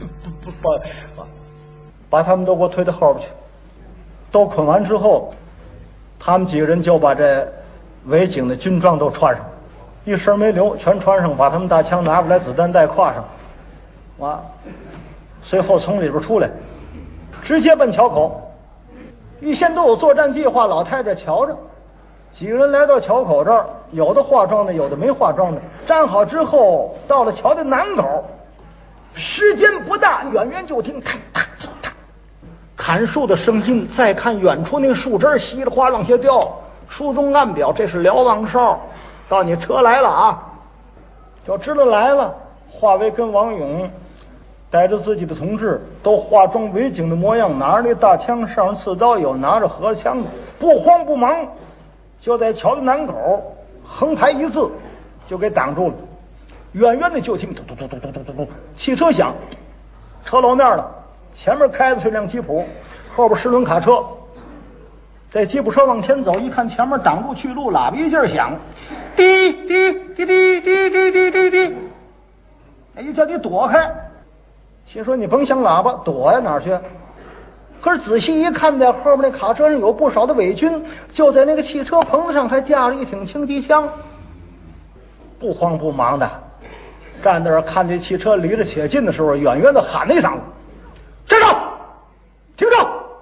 把他们都给我推到后边去。都捆完之后，他们几个人就把这伪警的军装都穿上，一身没留，全穿上，把他们大枪拿过来，子弹带挎上，完，随后从里边出来，直接奔桥口。预先都有作战计划，老太太瞧着，几个人来到桥口这儿，有的化妆的，有的没化妆的。站好之后，到了桥的南口，时间不大，远远就听咔咔咔咔砍树的声音，再看远处那树枝稀里哗啦往下掉，书中暗表这是瞭望哨，告诉你车来了啊，就知道来了。华为跟王勇带着自己的同志，都化妆伪警的模样，拿着那大枪，上上刺刀，有拿着荷枪的，不慌不忙，就在桥的南口横排一字，就给挡住了。远远的就听嘟嘟嘟嘟嘟嘟嘟嘟，汽车响，车露面了，前面开的是辆吉普，后边10轮卡车。这吉普车往前走，一看前面挡住去路，喇叭一劲响，滴滴滴滴滴滴滴滴滴，哎，就叫你躲开。心说你甭响喇叭，躲呀哪儿去？可是仔细一看，在后面那卡车上有不少的伪军，就在那个汽车棚子上还架着一挺轻机枪，不慌不忙的站在那儿看这汽车离得且近的时候，远远的喊了一嗓子：“站住！停住！”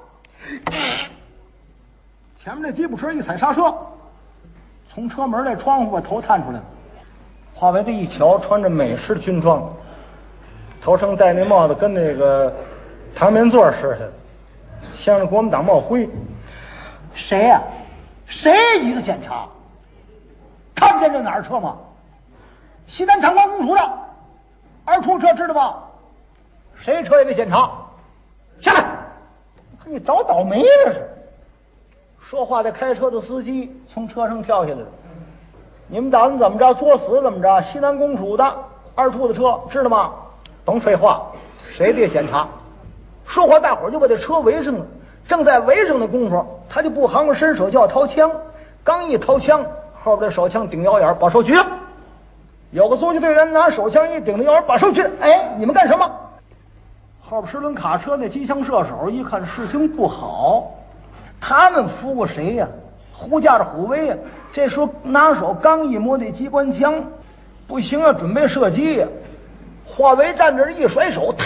前面那吉普车一踩刹车，从车门那窗户把头探出来了。华为的一瞧，穿着美式军装，头上戴那帽子跟那个糖棉座似的，像是国民党帽徽。谁呀？谁一个检查？看不见这哪儿车吗？西南长光公署的2处车，知道吧？谁车也得检查。下来！看你找倒霉这是。说话的开车的司机从车上跳下来了。你们打算怎么着？作死怎么着？西南公署的2处的车，知道吗？甭废话，谁得检查。说话，大伙儿就把这车围上了。正在围上的功夫，他就不行了，伸手就要掏枪。刚一掏枪，后边的手枪顶腰眼，把手举。有个租界队员拿手枪一顶着腰眼，把手举。哎，你们干什么？后边10轮卡车那机枪射手一看事情不好，他们服过谁呀？呼架着虎威呀！这时候拿手刚一摸那机关枪，不行啊，准备射击呀！华为站这一甩手，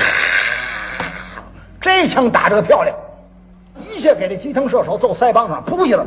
这枪打着个漂亮，一下给这机枪射手揍腮帮上，扑下了。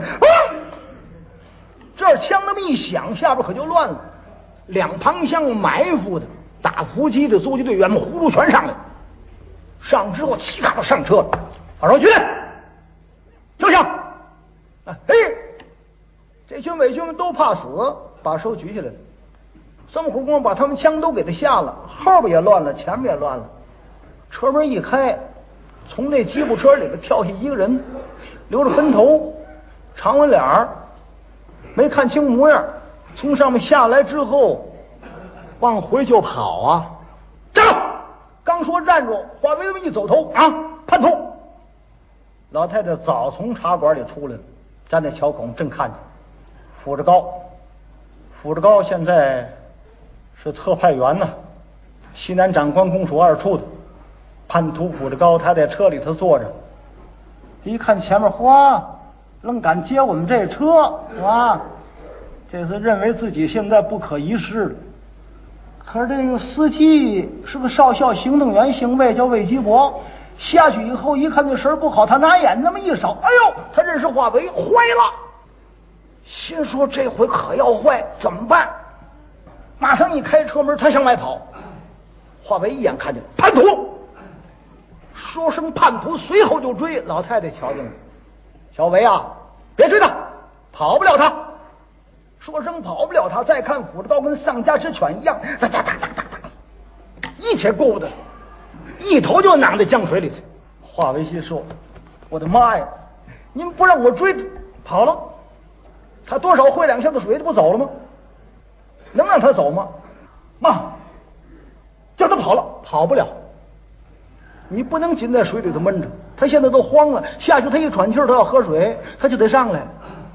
这枪那么一响，下边可就乱了。两旁像埋伏的打伏击的租界队员们呼噜全上来，上之后齐咔都上车了，把手举来，就像哎，这群伪军们都怕死，把手举起来了。这么会儿功夫把他们枪都给他下了，后边也乱了，前面也乱了。车门一开，从那吉普车里边跳下一个人，留着分头，长纹脸儿，没看清模样。从上面下来之后，往回就跑啊！站住！刚说站住，华为一走头啊，叛徒！老太太早从茶馆里出来了，站在桥口正看见。傅志高现在是特派员呢，西南长官公署2处的叛徒傅志高，他在车里头坐着，一看前面哗，愣敢接我们这车啊！这次认为自己现在不可一世了。可是这个司机是个少校行动员，姓魏，叫魏基博。下去以后一看这事儿不好，他拿眼那么一扫，哎呦，他认识华为，坏了！心说这回可要坏，怎么办？马上一开车门，他向外跑。华为一眼看见叛徒，说声叛徒，随后就追。老太太瞧见了，小维啊，别追他，跑不了他。说声跑不了他，再看斧子刀跟丧家之犬一样，哒哒哒哒哒哒，一切顾不得，一头就攮在江水里去。华为心说：“我的妈呀，你们不让我追，跑了，他多少会2下子水，他不走了吗？能让他走吗？妈，叫他跑了，跑不了。你不能紧在水里头闷着，他现在都慌了，下去他一喘气儿，他要喝水，他就得上来。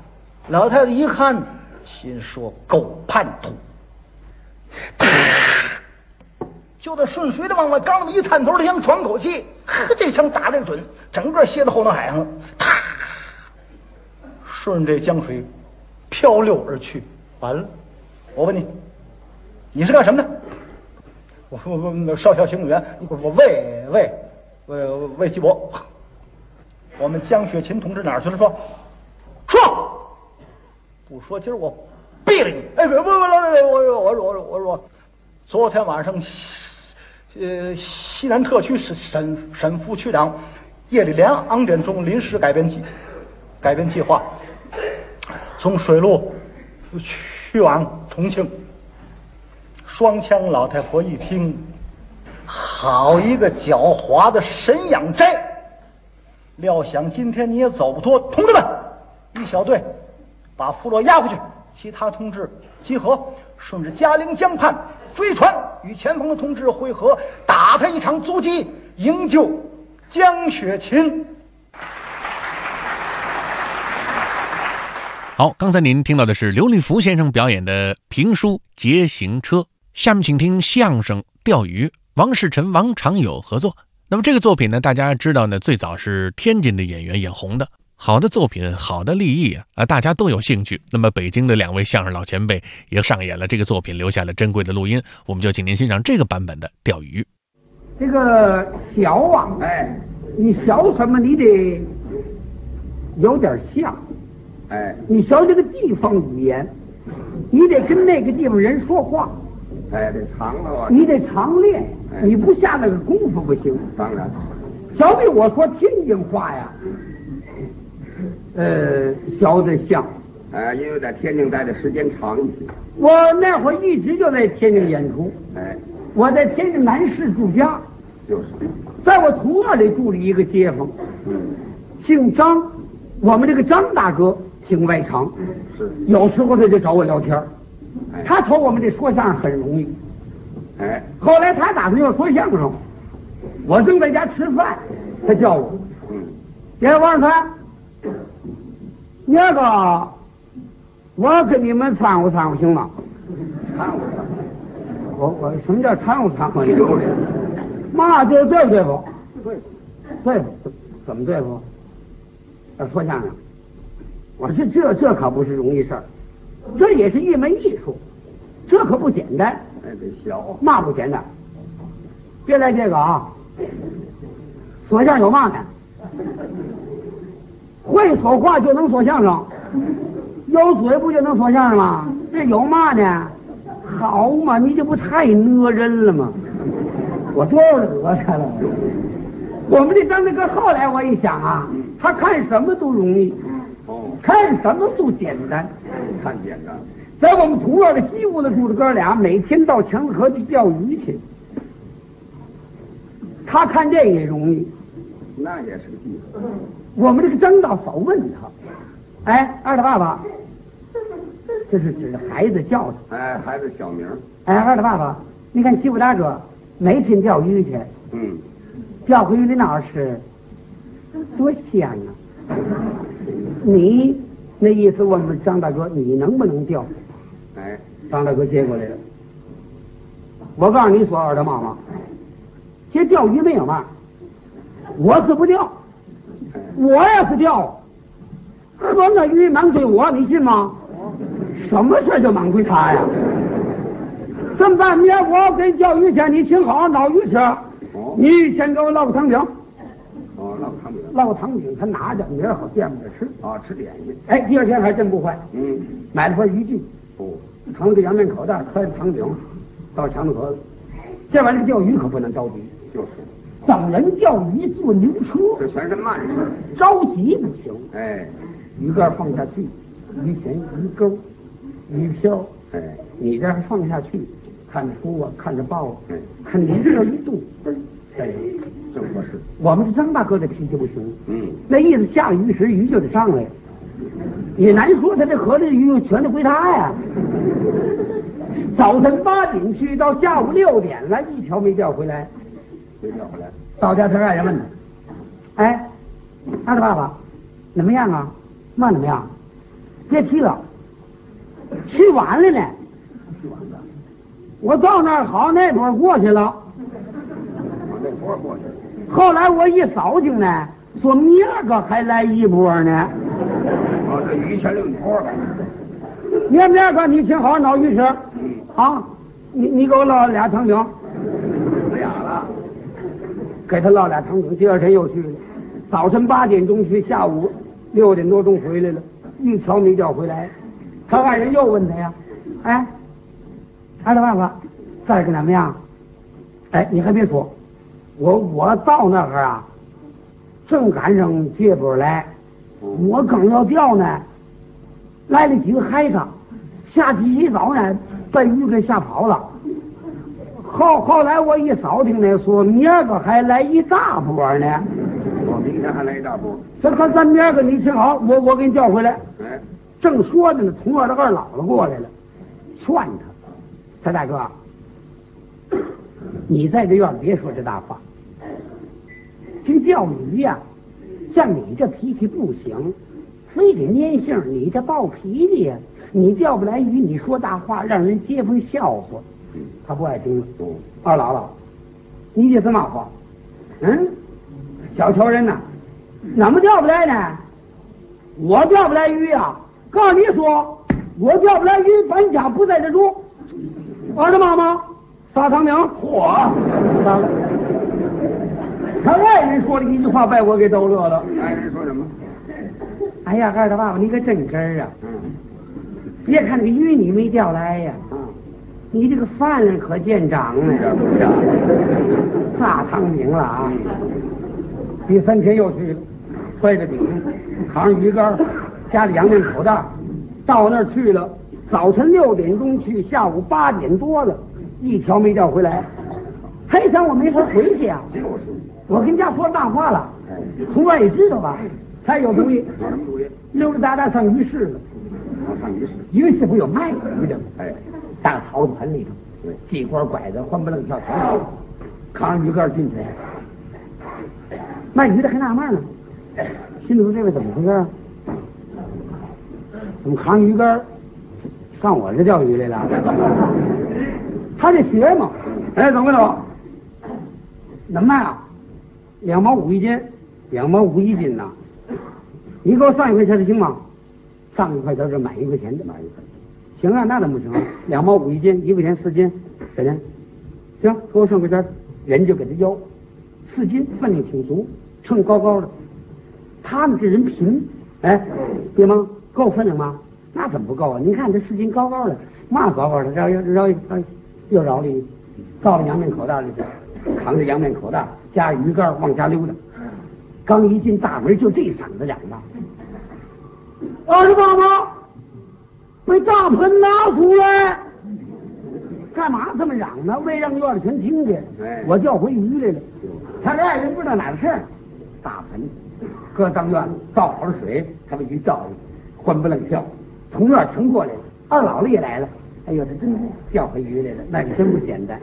老太太一看，心说狗叛徒，就在顺水的往外刚那么一探头，他想喘口气，呵，这枪打得准，整个卸到后脑海上了，啪，顺这江水漂流而去。完了，我问你，你是干什么的？我少校行员，我魏继伯。我们江雪琴同志哪儿去了？说，不说今儿我毙了你！哎，我说，昨天晚上，西南特区沈副区长叶立良2点钟临时改变计划，从水路去往重庆。双枪老太婆一听，好一个狡猾的神养斋！料想今天你也走不脱，同志们，一小队把俘虏押回去，其他同志集合，顺着嘉陵江畔追船，与前方的同志会合，打他一场阻击，营救江雪琴。 好，刚才您听到的是刘立福先生表演的评书《捷行车》，下面请听相声《钓鱼》，王世臣、王长友合作。那么这个作品呢，大家知道呢，最早是天津的演员演红的。好的作品，好的立意啊，大家都有兴趣。那么北京的2位相声老前辈也上演了这个作品，留下了珍贵的录音，我们就请您欣赏这个版本的《钓鱼》。 这个小啊，你学什么你得有点像，你学这个地方语言，你得跟那个地方人说话， 得常了， 你得常练，你不下那个功夫不行。 当然， 小比我说天津话呀，学得像， 因为在天津待的时间长一些。 我那会儿一直就在天津演出，我在天津南市住家， 就是， 在我从那里住了一个街坊，姓张，我们这个张大哥挺外长， 是， 有时候他就找我聊天，他瞅我们这说相声很容易，后来他打算要说相声，我正在家吃饭，他叫我，王世才，那个，我跟你们掺和掺和行吗？ 掺和， 我什么叫掺和掺和？嘛就是对付，对付，怎么对付？要说相声，我说这可不是容易事儿，这也是一门艺术，这可不简单。 得小， 嘛不简单？别来这个啊！说相声有嘛呢？会说话就能说相声，有嘴不就能说相声吗？这有嘛呢？好嘛，你这不太讹人了吗？我多少讹他了？我们这张大哥后来我一想啊，他看什么都容易，看什么都简单， 看简单。 在我们土院的西屋子住的哥俩，每天到强子河去钓鱼去。他看这也容易， 那也是个技术。 我们这个张道少问他，二大爸爸，这是指着孩子叫他，孩子小名。 二大爸爸，你看西部大哥每天钓鱼去，钓回鱼的那吃，多鲜啊！你那意思问问张大哥，你能不能钓？张大哥接过来了。我告诉你说，二大妈妈，其实钓鱼没有嘛，我是不钓，我要是钓，喝那鱼忙追我，你信吗？什么事就忙追他呀？这么办？明儿我给你钓鱼去，你请好捞鱼吃，你先给我捞个糖饼。 捞个糖饼， 捞个糖饼，他拿着，明儿好垫着吃。 吃点心。 第二天还真不坏。买了份渔具，扛了个洋面口袋，揣着糖饼，到强子河了。这玩意儿钓鱼可不能着急， 就是， 等人钓鱼坐牛车， 这全是慢事， 着急不行。鱼竿放下去，鱼弦、鱼钩、鱼漂，你这放下去，看着书啊，看着报啊，看着一个一动， 正合适。 我们这张大哥的脾气不行，那意思下了鱼时鱼就得上来，也难说他这河里的鱼全都归他呀。早晨8点去，到下午6点了，一条没钓回来。 没钓回来。 到家他爱人问他：“二大爸爸，怎么样啊？嘛怎么样？ 别提了，去晚了呢。我到那儿好，那波过去了。 那波过去了。 后来我一扫听呢，说明儿个还来一波呢。 哦，这鱼前另一波了。 明儿个你请好闹鱼吃。啊，你给我捞俩汤饼。 俩了。 给他捞俩汤饼，第二天又去了。早晨8点钟去，下午6点多钟回来了，一条没钓回来。他爱人又问他呀，哎，二大爸爸，再个怎么样？哎，你还别说，我到那儿啊，正赶上这波来，我刚要钓呢，来了几个孩子，下去洗澡呢，把鱼给吓跑了。后来我一扫听呢，说明儿个还来一大波呢。 我明天还来一大波。 咱明儿个你请好，我给你叫回来。 哎， 正说着呢，同院的二姥姥过来了，劝他大哥，你在这院别说这大话。这钓鱼呀，像你这脾气不行，非得粘性，你这暴脾气呀，你钓不来鱼，你说大话，让人街坊笑话。他不爱听了。二姥姥，你这什么话？小瞧人呐，怎么钓不来呢？我钓不来鱼呀！告诉你说，我钓不来鱼，本家不在这住。儿子妈妈，撒汤饼， 嚯， 撒了。他爱人说了一句话，把我给逗乐了。 爱人说什么？ 哎呀，二大爸爸，你可真真儿啊！别看这个鱼你没钓来呀，你这个饭量可见长呢。撒汤饼了啊！第3天又去了，揣着饼，扛上鱼竿，加了洋面口袋，到那儿去了。早晨6点钟去，下午8点多了，一条没钓回来。还想我没法回去啊！ 就是， 我跟家说大话了，同院也知道吧？他有主意， 有什么主意？ 溜溜达达上鱼市了。 上鱼市， 鱼市不有卖鱼的吗？ 哎， 大草子盆里头，系拐拐子，欢不楞跳跳，扛上鱼竿进去。卖鱼的还纳闷呢，心里说这位怎么回事啊？怎么扛鱼竿上我这钓鱼来了？他这学嘛，哎，怎么着？怎么卖啊？2毛5一斤，2毛5一斤呐！你给我上1块钱的行吗？上1块钱是买1块钱的，买1块。行啊，那怎么行？2毛5一斤，1块钱4斤，怎么？行，给我上1块钱，人就给他要4斤，分量挺足，称高高的。他们这人贫，哎，对吗？够分量吗？那怎么不够啊？您看这4斤高高的，嘛高高的，又绕里，到了洋面口袋里去，扛着洋面口袋，加鱼竿往家溜达。刚一进大门，就这嗓子嚷的：“儿子妈妈，把大盆拿出来！”干嘛这么嚷呢？为让院里全听见。我钓回鱼来了。他这爱人不知道哪个事儿，大盆搁当院倒好了水，他把鱼倒里，欢不楞跳，同院全过来了。二姥姥也来了。哎呦，这真钓回鱼来了，那可真不简单。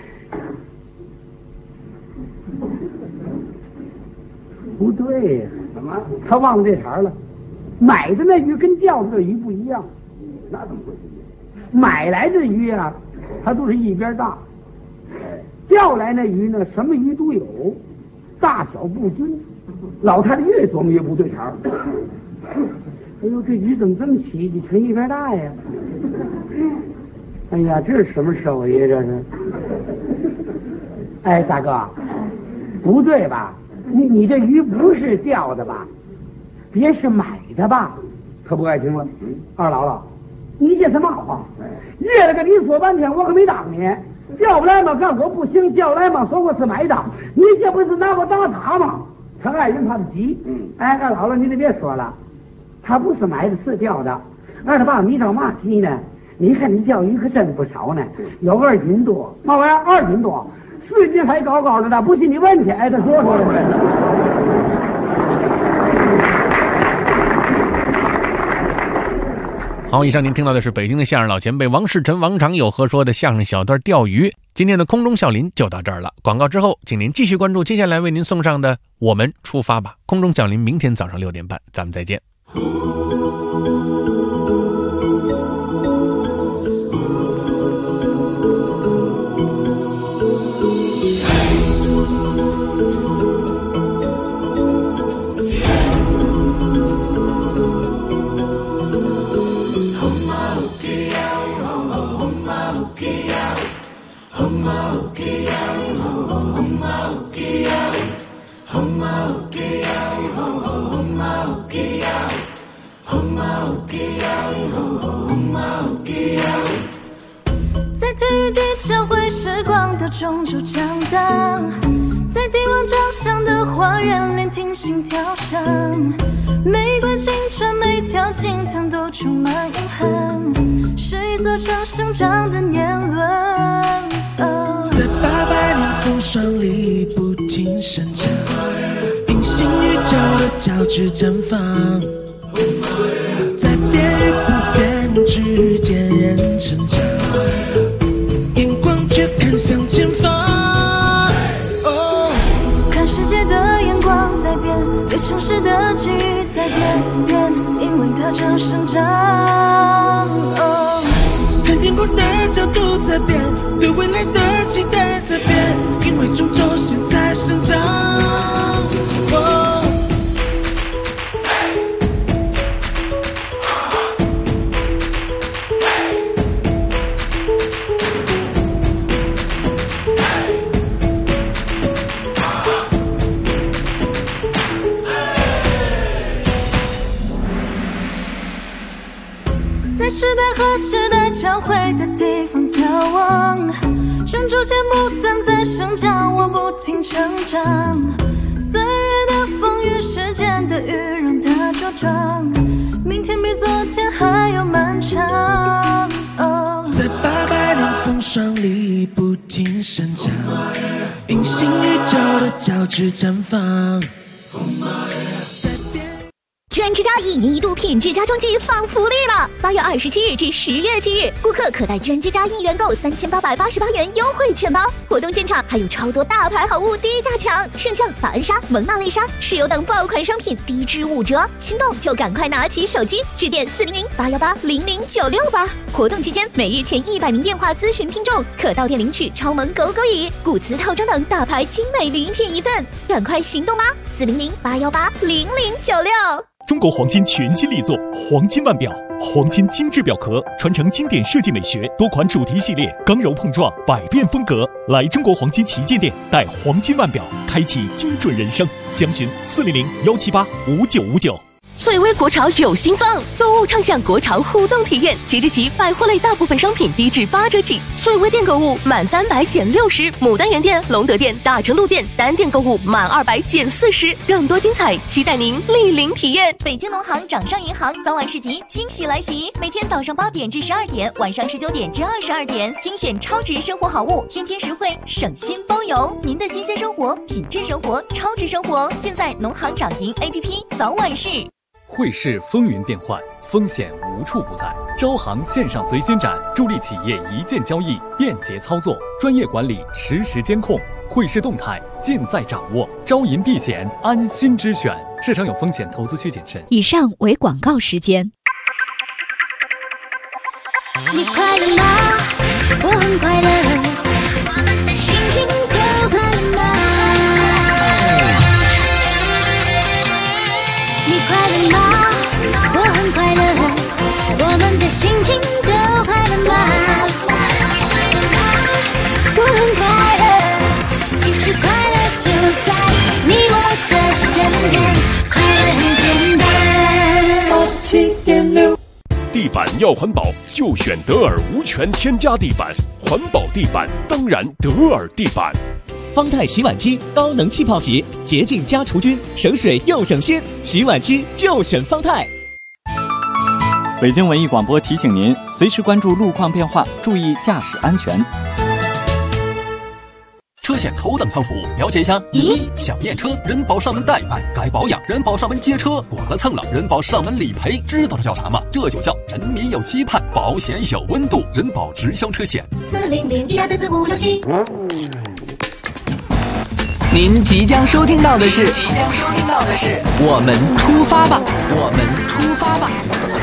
不对呀， 怎么？ 他忘了这茬了。买的那鱼跟钓的那鱼不一样。 那怎么回事？ 买来的鱼啊，它都是一边大。钓来那鱼呢，什么鱼都有，大小不均。老太太越琢磨越不对茬。哎呦，这鱼怎么这么奇迹，全一边大呀？哎呀，这是什么手艺？这是？哎，大哥，不对吧？你这鱼不是钓的吧？别是买的吧？可不爱听了。二姥姥，你这什么话？越了跟你说半天，我可没当你。钓不来嘛，告诉我不行；钓来嘛，说我是买的。你这不是拿我当茬吗？他爱人怕他急。哎，二姥姥，你得别说了，他不是买的，是钓的。二大爸，你找嘛急呢？你看你钓鱼可真不少呢，有2斤多，嘛玩意儿2斤多，4斤还高高的呢，不信你问去。哎，他说好，以上您听到的是北京的相声老前辈王世臣、王长友合说的相声小段钓鱼。今天的空中笑林就到这儿了，广告之后，请您继续关注接下来为您送上的《我们出发吧》。空中笑林明天早上6点半，咱们再见。 在体育地教会时光的中州长大，在帝王长相的花园聆听心跳声，每段青春每条惊叹都充满遗憾，是一座城生长的年轮。 在800年风霜里不停生长，隐形宇宙的交织绽放，在变与不变之间成长，眼光却看向前方。 看世界的眼光在变，对城市的记忆在变，因为它正生长。 看天空的角度在变，对未来的期待在变，因为终究现在生长。 在时代和时代交汇的地方眺望，中州节不断在生长，我不停成长。岁月的风雨，时间的雨，让它茁壮，明天比昨天还要漫长。 在800年风霜里不停生长，隐形宇宙的交织绽放。 全之家1年1度品质家装季放福利了！8月27日至10月7日，顾客可带全之家1元购3888元优惠券包。活动现场还有超多大牌好物低价抢，圣象、法恩莎、蒙娜丽莎、石油等爆款商品低至5折，心动就赶快拿起手机致电400-818-00968。活动期间，每日前100名电话咨询听众可到店领取超萌狗狗椅、古瓷套装等大牌精美礼品一份，赶快行动吧！400-818-0096。 中国黄金全新力作黄金腕表，黄金精致表壳，传承经典设计美学，多款主题系列，刚柔碰撞，百变风格。来中国黄金旗舰店，带黄金腕表，开启精准人生。详询400-178-5959。 翠微国潮有新风，购物畅享国潮互动体验。即日起，百货类大部分商品低至8折起。翠微店购物满300减60，牡丹园店、隆德店、大成路店单店购物满200减40，更多精彩，期待您莅临体验。 北京农行掌上银行早晚市集惊喜来袭，每天早上8点至12点，晚上19点至22点，精选超值生活好物，天天实惠，省心包邮。您的新鲜生活、品质生活、超值生活，尽在农行掌银 APP 早晚市。 汇市风云变幻，风险无处不在。招行线上随心展，助力企业一键交易，便捷操作，专业管理，实时监控，汇市动态尽在掌握。招银避险，安心之选。市场有风险，投资需谨慎。 以上为广告时间。 你快乐吗？我很快乐，心情都快乐吗？你快乐吗？我很快乐，我们的心情都快乐吗？我很快乐，其实快乐就在你我的身边，快乐很简单。87.6 地板要环保，就选德尔无醛添加地板，环保地板当然德尔地板。 方太洗碗机高能气泡洗，洁净加除菌，省水又省心，洗碗机就选方太。 北京文艺广播提醒您，随时关注路况变化，注意驾驶安全。 车险头等舱服务，了解一下。1. 想验车，人保上门代办；该保养，人保上门接车；剐了蹭了，人保上门理赔。知道这叫啥吗？这就叫人民有期盼，保险有温度。人保直销车险。 400-1234567。 您即将收听到的是，我们出发吧，我们出发吧。